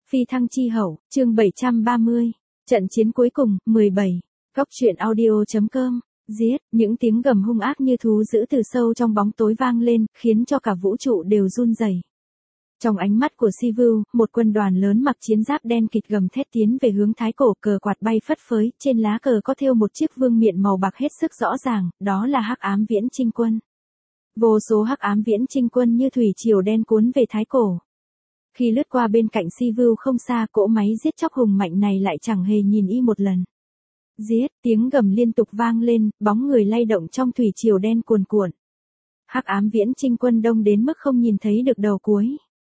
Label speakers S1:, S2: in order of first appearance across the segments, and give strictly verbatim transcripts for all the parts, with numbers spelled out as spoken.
S1: Phi thăng chi hậu, chương bảy trăm ba mươi. Trận chiến cuối cùng, mười bảy. Góc truyện audio.com. Giết, những tiếng gầm hung ác như thú dữ từ sâu trong bóng tối vang lên, khiến cho cả vũ trụ đều run rẩy. Trong ánh mắt của Sivu, một quân đoàn lớn mặc chiến giáp đen kịt gầm thét tiến về hướng thái cổ, cờ quạt bay phất phới, trên lá cờ có thêu một chiếc vương miện màu bạc hết sức rõ ràng, đó là Hắc Ám Viễn Chinh Quân. Vô số Hắc Ám Viễn Chinh Quân như thủy triều đen cuốn về thái cổ. Khi lướt qua bên cạnh Sivu không xa, cỗ máy giết chóc hùng mạnh này lại chẳng hề nhìn y một lần. Giết, tiếng gầm liên tục vang lên, bóng người lay động trong thủy triều đen cuồn cuộn. Hắc Ám Viễn Chinh Quân đông đến mức không nhìn thấy được đầu cuối.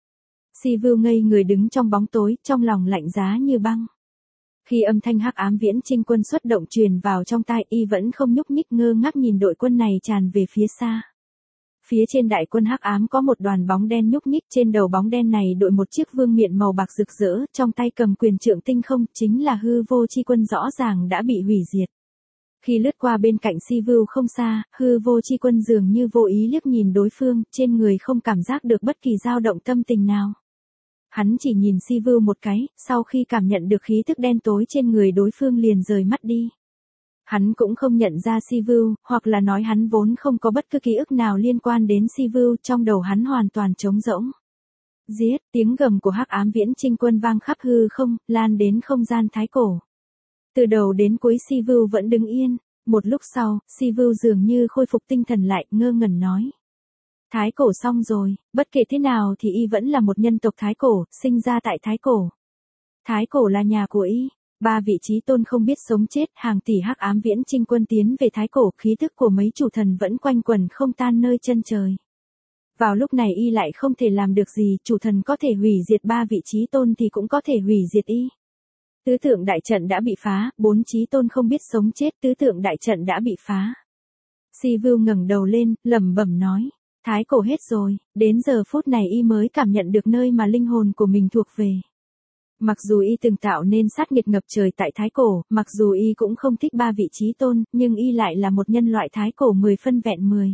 S1: Sivu ngây người đứng trong bóng tối, trong lòng lạnh giá như băng. Khi âm thanh Hắc Ám Viễn Chinh Quân xuất động truyền vào trong tai, y vẫn không nhúc nhích, ngơ ngác nhìn đội quân này tràn về phía xa. Phía trên đại quân Hắc Ám có một đoàn bóng đen nhúc nhích, trên đầu bóng đen này đội một chiếc vương miện màu bạc rực rỡ, trong tay cầm quyền trượng tinh không, chính là Hư Vô Chi Quân rõ ràng đã bị hủy diệt. Khi lướt qua bên cạnh Sivu không xa, Hư Vô Chi Quân dường như vô ý liếc nhìn đối phương, trên người không cảm giác được bất kỳ dao động tâm tình nào. Hắn chỉ nhìn Sivu một cái, sau khi cảm nhận được khí thức đen tối trên người đối phương liền rời mắt đi. Hắn cũng không nhận ra Sivu, hoặc là nói hắn vốn không có bất cứ ký ức nào liên quan đến Sivu, trong đầu hắn hoàn toàn trống rỗng. Giết, tiếng gầm của Hắc Ám Viễn Chinh Quân vang khắp hư không, lan đến không gian thái cổ. Từ đầu đến cuối Sivu vẫn đứng yên, một lúc sau, Sivu dường như khôi phục tinh thần lại, ngơ ngẩn nói. Thái cổ xong rồi, bất kể thế nào thì y vẫn là một nhân tộc thái cổ, sinh ra tại thái cổ. Thái cổ là nhà của y. Ba vị trí tôn không biết sống chết, hàng tỷ Hắc Ám Viễn Chinh Quân tiến về thái cổ, khí thức của mấy chủ thần vẫn quanh quẩn không tan nơi chân trời. Vào lúc này y lại không thể làm được gì, chủ thần có thể hủy diệt ba vị trí tôn thì cũng có thể hủy diệt y. Tứ tượng đại trận đã bị phá, bốn trí tôn không biết sống chết, tứ tượng đại trận đã bị phá. Sivu ngẩng đầu lên, lẩm bẩm nói, thái cổ hết rồi, đến giờ phút này y mới cảm nhận được nơi mà linh hồn của mình thuộc về. Mặc dù y từng tạo nên sát nghiệt ngập trời tại thái cổ, mặc dù y cũng không thích ba vị trí tôn, nhưng y lại là một nhân loại thái cổ mười phân vẹn mười.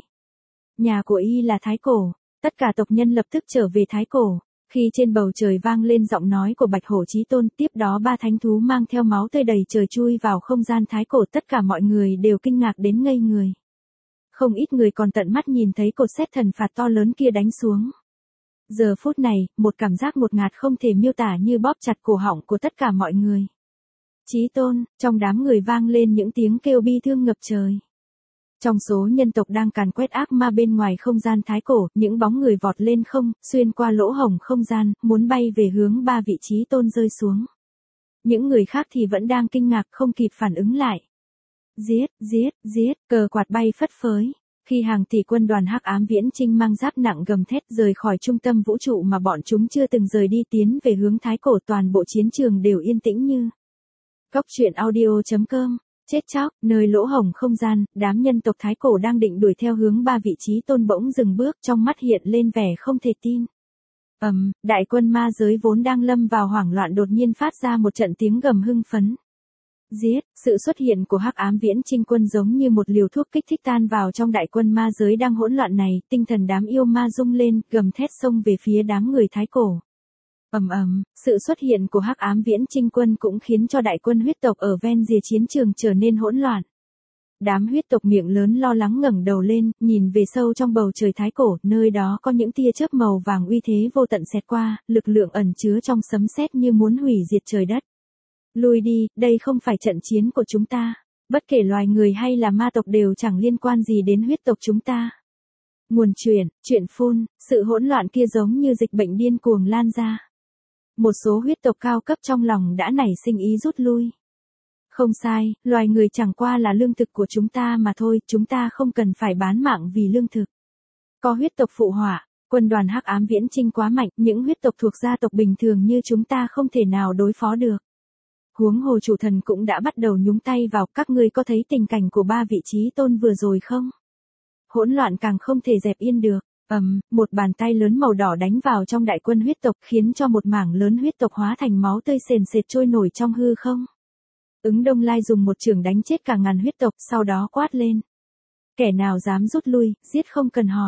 S1: Nhà của y là thái cổ, tất cả tộc nhân lập tức trở về thái cổ. Khi trên bầu trời vang lên giọng nói của Bạch Hổ Chí Tôn, tiếp đó ba thánh thú mang theo máu tươi đầy trời chui vào không gian thái cổ, tất cả mọi người đều kinh ngạc đến ngây người. Không ít người còn tận mắt nhìn thấy cột sét thần phạt to lớn kia đánh xuống. Giờ phút này, một cảm giác ngột ngạt không thể miêu tả như bóp chặt cổ họng của tất cả mọi người. Chí Tôn, trong đám người vang lên những tiếng kêu bi thương ngập trời. Trong số nhân tộc đang càn quét ác ma bên ngoài không gian thái cổ, những bóng người vọt lên không, xuyên qua lỗ hổng không gian, muốn bay về hướng ba vị trí tôn rơi xuống. Những người khác thì vẫn đang kinh ngạc không kịp phản ứng lại. Giết, giết, giết, cờ quạt bay phất phới. Khi hàng tỷ quân đoàn Hắc Ám Viễn Chinh mang giáp nặng gầm thét rời khỏi trung tâm vũ trụ mà bọn chúng chưa từng rời đi tiến về hướng thái cổ, toàn bộ chiến trường đều yên tĩnh như. Góc truyện audio.com. Chết chóc, nơi lỗ hổng không gian, đám nhân tộc thái cổ đang định đuổi theo hướng ba vị trí tôn bỗng dừng bước, trong mắt hiện lên vẻ không thể tin. Ầm, um, đại quân ma giới vốn đang lâm vào hoảng loạn đột nhiên phát ra một trận tiếng gầm hưng phấn. Giết, sự xuất hiện của Hắc Ám Viễn Chinh Quân giống như một liều thuốc kích thích tan vào trong đại quân ma giới đang hỗn loạn này, tinh thần đám yêu ma rung lên, gầm thét xông về phía đám người thái cổ. Ầm ầm, sự xuất hiện của Hắc Ám Viễn Chinh Quân cũng khiến cho đại quân huyết tộc ở ven rìa chiến trường trở nên hỗn loạn. Đám huyết tộc miệng lớn lo lắng ngẩng đầu lên, nhìn về sâu trong bầu trời thái cổ, nơi đó có những tia chớp màu vàng uy thế vô tận xẹt qua, lực lượng ẩn chứa trong sấm sét như muốn hủy diệt trời đất. Lui đi, đây không phải trận chiến của chúng ta. Bất kể loài người hay là ma tộc đều chẳng liên quan gì đến huyết tộc chúng ta. Nguồn truyền, chuyện phun, sự hỗn loạn kia giống như dịch bệnh điên cuồng lan ra. Một số huyết tộc cao cấp trong lòng đã nảy sinh ý rút lui. Không sai, loài người chẳng qua là lương thực của chúng ta mà thôi, chúng ta không cần phải bán mạng vì lương thực. Có huyết tộc phụ họa, quân đoàn Hắc Ám Viễn Chinh quá mạnh, những huyết tộc thuộc gia tộc bình thường như chúng ta không thể nào đối phó được. Huống hồ chủ thần cũng đã bắt đầu nhúng tay vào, các ngươi có thấy tình cảnh của ba vị trí tôn vừa rồi không? Hỗn loạn càng không thể dẹp yên được. Ầm, um, một bàn tay lớn màu đỏ đánh vào trong đại quân huyết tộc, khiến cho một mảng lớn huyết tộc hóa thành máu tươi sền sệt trôi nổi trong hư không. Ứng Đông Lai dùng một chưởng đánh chết cả ngàn huyết tộc, sau đó quát lên. Kẻ nào dám rút lui, giết không cần hỏi.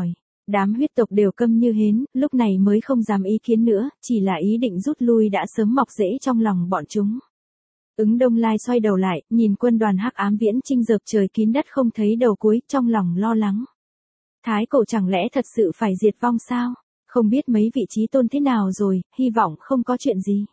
S1: Đám huyết tộc đều câm như hến, lúc này mới không dám ý kiến nữa, chỉ là ý định rút lui đã sớm mọc rễ trong lòng bọn chúng. Ứng Đông Lai xoay đầu lại, nhìn quân đoàn hắc ám viễn chinh dợp trời kín đất không thấy đầu cuối, trong lòng lo lắng. Thái cổ chẳng lẽ thật sự phải diệt vong sao? Không biết mấy vị trí tôn thế nào rồi, hy vọng không có chuyện gì.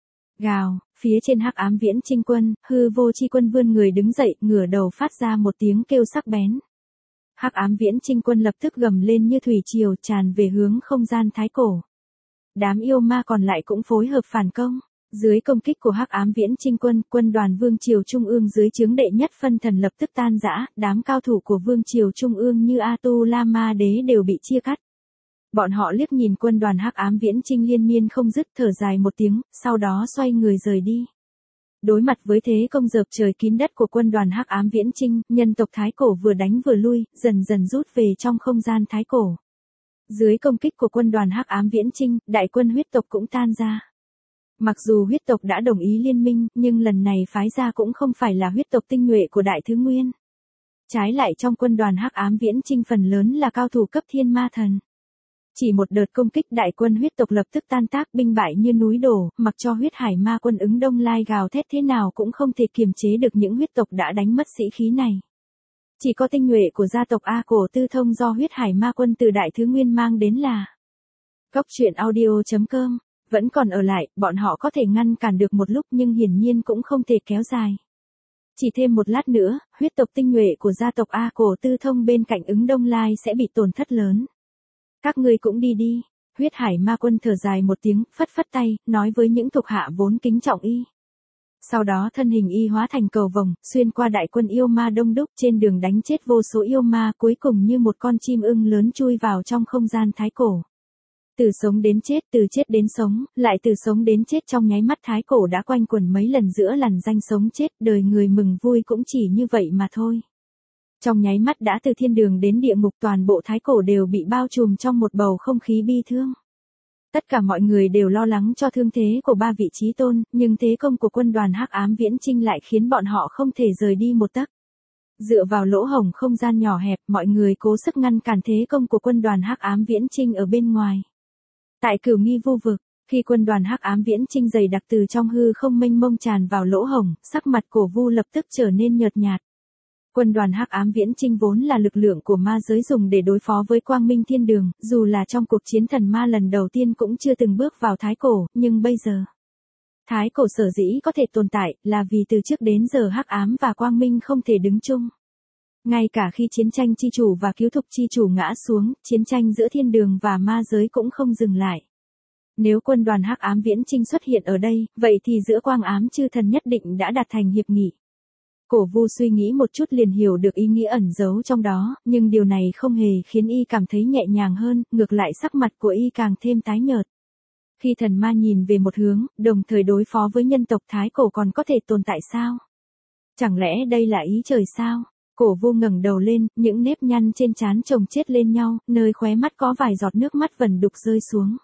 S1: Gào, phía trên hắc ám viễn chinh quân, hư vô chi quân vươn người đứng dậy, ngửa đầu phát ra một tiếng kêu sắc bén. Hắc ám viễn chinh quân lập tức gầm lên như thủy triều tràn về hướng không gian thái cổ. Đám yêu ma còn lại cũng phối hợp phản công. Dưới công kích của hắc ám viễn chinh quân, quân đoàn vương triều trung ương dưới trướng đệ nhất phân thần lập tức tan rã, đám cao thủ của vương triều trung ương như Atula Ma Đế đều bị chia cắt. Bọn họ liếc nhìn quân đoàn hắc ám viễn chinh liên miên không dứt, thở dài một tiếng, sau đó xoay người rời đi. Đối mặt với thế công dợp trời kín đất của quân đoàn hắc ám viễn chinh, nhân tộc thái cổ vừa đánh vừa lui, dần dần rút về trong không gian thái cổ. Dưới công kích của quân đoàn hắc ám viễn chinh, đại quân huyết tộc cũng tan ra. Mặc dù huyết tộc đã đồng ý liên minh, nhưng lần này phái ra cũng không phải là huyết tộc tinh nhuệ của Đại Thứ Nguyên. Trái lại trong quân đoàn hắc ám viễn chinh phần lớn là cao thủ cấp thiên ma thần. Chỉ một đợt công kích đại quân huyết tộc lập tức tan tác binh bại như núi đổ, mặc cho huyết hải ma quân Ứng Đông Lai gào thét thế nào cũng không thể kiềm chế được những huyết tộc đã đánh mất sĩ khí này. Chỉ có tinh nhuệ của gia tộc A Cổ Tư Thông do huyết hải ma quân từ Đại Thứ Nguyên mang đến là Góc truyện audio chấm com vẫn còn ở lại, bọn họ có thể ngăn cản được một lúc nhưng hiển nhiên cũng không thể kéo dài. Chỉ thêm một lát nữa, huyết tộc tinh nhuệ của gia tộc A Cổ Tư Thông bên cạnh Ứng Đông Lai sẽ bị tổn thất lớn. Các ngươi cũng đi đi. Huyết hải ma quân thở dài một tiếng, phất phất tay, nói với những thuộc hạ vốn kính trọng y. Sau đó thân hình y hóa thành cầu vồng, xuyên qua đại quân yêu ma đông đúc trên đường đánh chết vô số yêu ma, cuối cùng như một con chim ưng lớn chui vào trong không gian thái cổ. Từ sống đến chết, từ chết đến sống, lại từ sống đến chết trong nháy mắt thái cổ đã quanh quẩn mấy lần giữa lằn danh sống chết, đời người mừng vui cũng chỉ như vậy mà thôi. Trong nháy mắt đã từ thiên đường đến địa ngục, toàn bộ thái cổ đều bị bao trùm trong một bầu không khí bi thương. Tất cả mọi người đều lo lắng cho thương thế của ba vị trí tôn, nhưng thế công của quân đoàn hắc ám viễn chinh lại khiến bọn họ không thể rời đi một tấc. Dựa vào lỗ hổng không gian nhỏ hẹp, mọi người cố sức ngăn cản thế công của quân đoàn hắc ám viễn chinh ở bên ngoài. Tại Cửu Nghi Vô Vực, khi quân đoàn hắc ám viễn chinh dày đặc từ trong hư không mênh mông tràn vào lỗ hổng, sắc mặt Cổ Vu lập tức trở nên nhợt nhạt. Quân đoàn hắc ám viễn chinh vốn là lực lượng của ma giới dùng để đối phó với Quang Minh Thiên Đường, dù là trong cuộc chiến thần ma lần đầu tiên cũng chưa từng bước vào thái cổ, nhưng bây giờ, thái cổ sở dĩ có thể tồn tại, là vì từ trước đến giờ hắc ám và quang minh không thể đứng chung. Ngay cả khi chiến tranh chi chủ và cứu thục chi chủ ngã xuống, chiến tranh giữa thiên đường và ma giới cũng không dừng lại. Nếu quân đoàn hắc ám viễn chinh xuất hiện ở đây, vậy thì giữa quang ám chư thần nhất định đã đạt thành hiệp nghị. Cổ Vu suy nghĩ một chút liền hiểu được ý nghĩa ẩn giấu trong đó, nhưng điều này không hề khiến y cảm thấy nhẹ nhàng hơn, ngược lại sắc mặt của y càng thêm tái nhợt. Khi thần ma nhìn về một hướng, đồng thời đối phó với nhân tộc thái cổ còn có thể tồn tại sao? Chẳng lẽ đây là ý trời sao? Cổ Vu ngẩng đầu lên, những nếp nhăn trên trán chồng chết lên nhau, nơi khóe mắt có vài giọt nước mắt vẩn đục rơi xuống.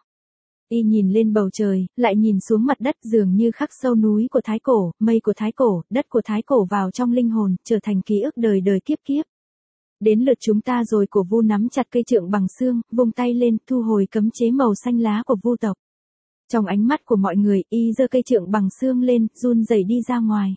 S1: Y nhìn lên bầu trời, lại nhìn xuống mặt đất, dường như khắc sâu núi của thái cổ, mây của thái cổ, đất của thái cổ vào trong linh hồn, trở thành ký ức đời đời kiếp kiếp. Đến lượt chúng ta rồi. Cổ Vu nắm chặt cây trượng bằng xương, vung tay lên, thu hồi cấm chế màu xanh lá của Vu tộc. Trong ánh mắt của mọi người, y giơ cây trượng bằng xương lên, run rẩy đi ra ngoài.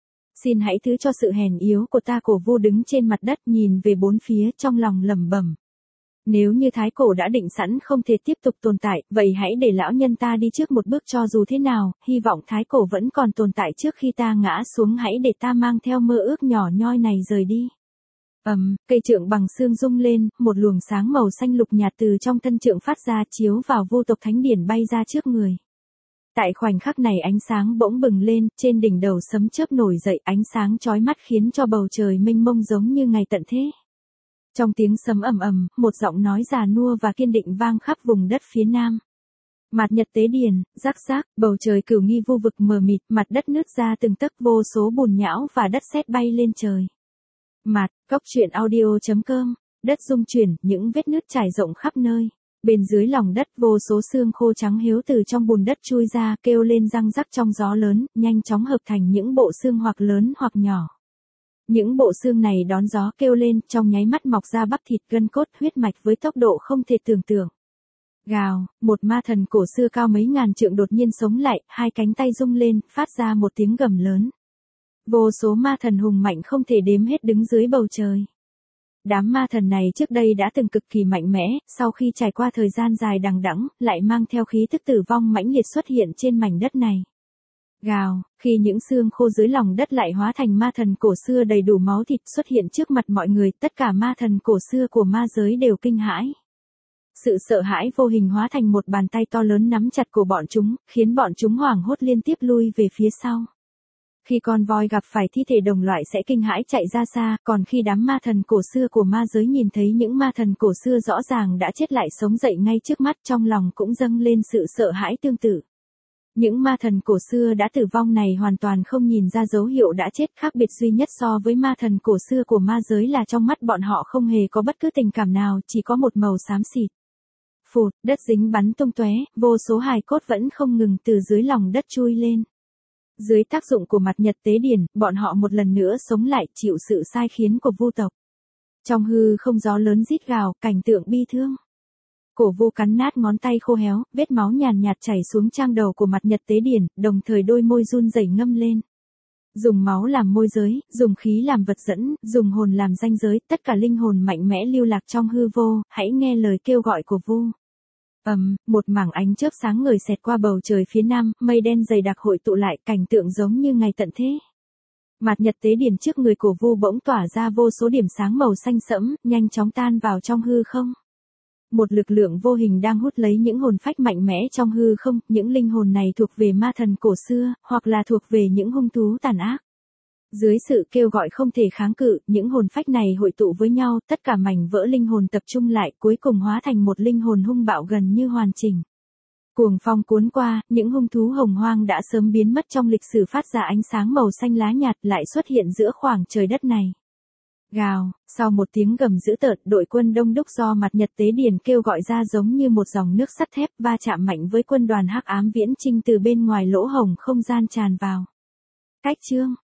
S1: Xin hãy thứ cho sự hèn yếu của ta. Cổ Vu đứng trên mặt đất nhìn về bốn phía, trong lòng lẩm bẩm. Nếu như thái cổ đã định sẵn không thể tiếp tục tồn tại, vậy hãy để lão nhân ta đi trước một bước cho dù thế nào, hy vọng thái cổ vẫn còn tồn tại trước khi ta ngã xuống, hãy để ta mang theo mơ ước nhỏ nhoi này rời đi. Ầm, um, cây trượng bằng xương rung lên, một luồng sáng màu xanh lục nhạt từ trong thân trượng phát ra, chiếu vào vô tộc thánh điển bay ra trước người. Tại khoảnh khắc này ánh sáng bỗng bừng lên, trên đỉnh đầu sấm chớp nổi dậy, ánh sáng chói mắt khiến cho bầu trời mênh mông giống như ngày tận thế. Trong tiếng sấm ầm ầm, một giọng nói già nua và kiên định vang khắp vùng đất phía nam. Mạt Nhật Tế Điền, rắc rắc, bầu trời Cửu Nghi Vô Vực mờ mịt, mặt đất nứt ra từng tấc, vô số bùn nhão và đất sét bay lên trời. Mạt, Góc truyện audio chấm com, đất rung chuyển, những vết nứt trải rộng khắp nơi. Bên dưới lòng đất vô số xương khô trắng hiếu từ trong bùn đất chui ra, kêu lên răng rắc trong gió lớn, nhanh chóng hợp thành những bộ xương hoặc lớn hoặc nhỏ. Những bộ xương này đón gió kêu lên, trong nháy mắt mọc ra bắp thịt gân cốt huyết mạch với tốc độ không thể tưởng tượng. Gào, một ma thần cổ xưa cao mấy ngàn trượng đột nhiên sống lại, hai cánh tay rung lên, phát ra một tiếng gầm lớn. Vô số ma thần hùng mạnh không thể đếm hết đứng dưới bầu trời. Đám ma thần này trước đây đã từng cực kỳ mạnh mẽ, sau khi trải qua thời gian dài đằng đẵng, lại mang theo khí tức tử vong mãnh liệt xuất hiện trên mảnh đất này. Gào, khi những xương khô dưới lòng đất lại hóa thành ma thần cổ xưa đầy đủ máu thịt xuất hiện trước mặt mọi người, tất cả ma thần cổ xưa của ma giới đều kinh hãi. Sự sợ hãi vô hình hóa thành một bàn tay to lớn nắm chặt cổ bọn chúng, khiến bọn chúng hoảng hốt liên tiếp lui về phía sau. Khi con voi gặp phải thi thể đồng loại sẽ kinh hãi chạy ra xa, còn khi đám ma thần cổ xưa của ma giới nhìn thấy những ma thần cổ xưa rõ ràng đã chết lại sống dậy ngay trước mắt, trong lòng cũng dâng lên sự sợ hãi tương tự. Những ma thần cổ xưa đã tử vong này hoàn toàn không nhìn ra dấu hiệu đã chết, khác biệt duy nhất so với ma thần cổ xưa của ma giới là trong mắt bọn họ không hề có bất cứ tình cảm nào, chỉ có một màu xám xịt. Phụt, đất dính bắn tung tóe, vô số hài cốt vẫn không ngừng từ dưới lòng đất chui lên. Dưới tác dụng của mặt nhật tế điển, bọn họ một lần nữa sống lại, chịu sự sai khiến của vu tộc. Trong hư không gió lớn rít gào, cảnh tượng bi thương. Cổ vu cắn nát ngón tay khô héo, vết máu nhàn nhạt chảy xuống trang đầu của mặt nhật tế điển, đồng thời đôi môi run rẩy ngâm lên. Dùng máu làm môi giới, dùng khí làm vật dẫn, dùng hồn làm ranh giới, tất cả linh hồn mạnh mẽ lưu lạc trong hư vô, hãy nghe lời kêu gọi của vu. Ầm, um, một mảng ánh chớp sáng ngời xẹt qua bầu trời phía nam, mây đen dày đặc hội tụ lại, cảnh tượng giống như ngày tận thế. Mặt nhật tế điển trước người cổ vu bỗng tỏa ra vô số điểm sáng màu xanh sẫm, nhanh chóng tan vào trong hư không. Một lực lượng vô hình đang hút lấy những hồn phách mạnh mẽ trong hư không, những linh hồn này thuộc về ma thần cổ xưa, hoặc là thuộc về những hung thú tàn ác. Dưới sự kêu gọi không thể kháng cự, những hồn phách này hội tụ với nhau, tất cả mảnh vỡ linh hồn tập trung lại, cuối cùng hóa thành một linh hồn hung bạo gần như hoàn chỉnh. Cuồng phong cuốn qua, những hung thú hồng hoang đã sớm biến mất trong lịch sử phát ra ánh sáng màu xanh lá nhạt lại xuất hiện giữa khoảng trời đất này. Gào, sau một tiếng gầm dữ tợn, đội quân đông đúc do mặt nhật tế điển kêu gọi ra giống như một dòng nước sắt thép va chạm mạnh với quân đoàn hắc ám viễn chinh từ bên ngoài lỗ hổng không gian tràn vào. Cách chương